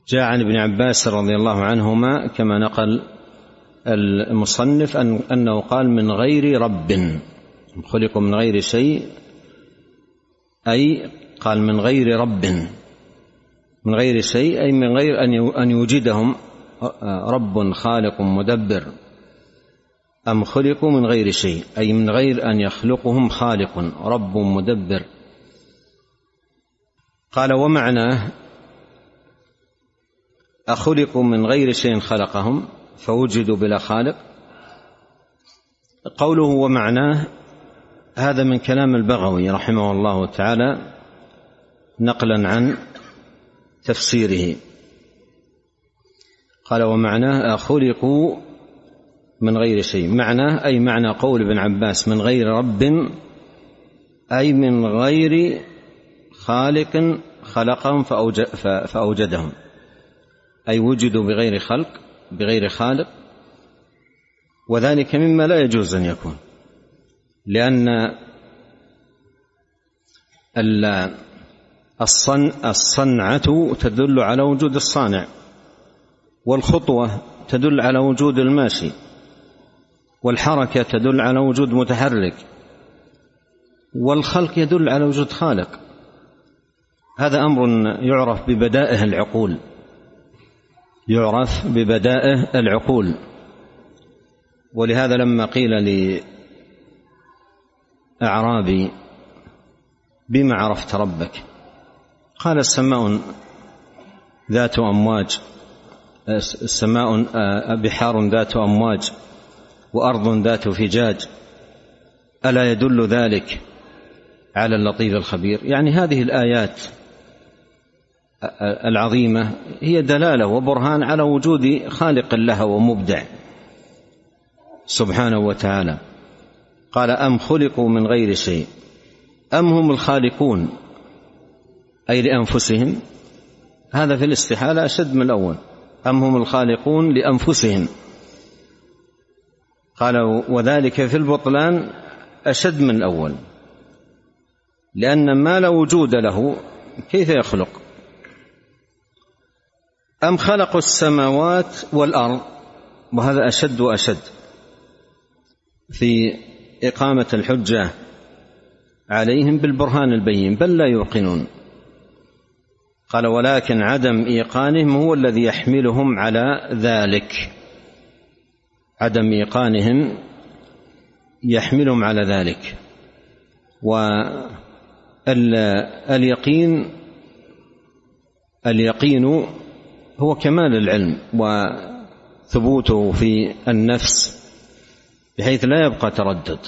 جاء عن ابن عباس رضي الله عنهما كما نقل المصنف أنه قال من غير رب، خلقوا من غير شيء، أي قال من غير رب، من غير شيء أي من غير أن يوجدهم رب خالق مدبر. أم خلقوا من غير شيء أي من غير أن يخلقهم خالق رب مدبر. قال ومعناه أخلقوا من غير شيء خلقهم فوجدوا بلا خالق. قوله ومعناه هذا من كلام البغوي رحمه الله تعالى نقلا عن تفسيره. قال ومعناه أخلقوا من غير شيء، معناه أي معنى قول ابن عباس من غير رب أي من غير خالق خلقهم فأوجدهم، أي وجدوا بغير خلق بغير خالق، وذلك مما لا يجوز أن يكون، لأن الصنعة تدل على وجود الصانع، والخطوة تدل على وجود الماشي، والحركة تدل على وجود متحرك، والخلق يدل على وجود خالق. هذا أمر يعرف ببدائه العقول، يعرف ببدائه العقول. ولهذا لما قيل لأعرابي بما عرفت ربك؟ قال السماء ذات أمواج، السماء بحار ذات أمواج وأرض ذات فجاج، ألا يدل ذلك على اللطيف الخبير؟ يعني هذه الآيات العظيمة هي دلالة وبرهان على وجود خالق لها ومبدع سبحانه وتعالى. قال أم خلقوا من غير شيء، أم هم الخالقون أي لأنفسهم؟ هذا في الاستحالة أشد من الأول، أم هم الخالقون لأنفسهم؟ قال وذلك في البطلان أشد من الأول، لأن ما لا وجود له كيف يخلق؟ أم خلقوا السماوات والأرض، وهذا أشد وأشد في إقامة الحجة عليهم بالبرهان البين، بل لا يوقنون. قال ولكن عدم إيقانهم هو الذي يحملهم على ذلك، عدم إيقانهم يحملهم على ذلك. واليقين هو كمال العلم وثبوته في النفس بحيث لا يبقى تردد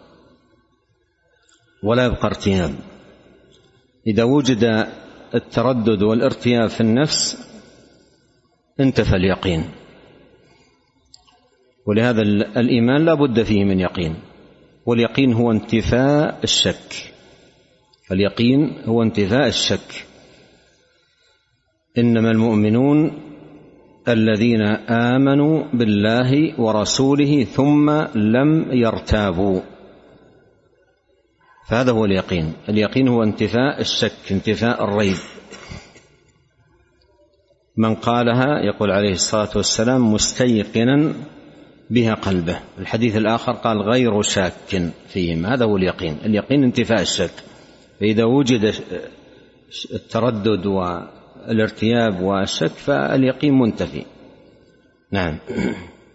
ولا يبقى ارتياب. إذا وجد التردد والارتياب في النفس انتفى اليقين، ولهذا الإيمان لا بد فيه من يقين، واليقين هو انتفاء الشك، اليقين هو انتفاء الشك. إنما المؤمنون الذين آمنوا بالله ورسوله ثم لم يرتابوا، فهذا هو اليقين. اليقين هو انتفاء الشك، انتفاء الريب. من قالها يقول عليه الصلاة والسلام مستيقنا بها قلبه. الحديث الآخر قال غير شاك فيهم، هذا هو اليقين. اليقين انتفاء الشك، فإذا وجد التردد والارتياب والشك فاليقين منتفي. نعم.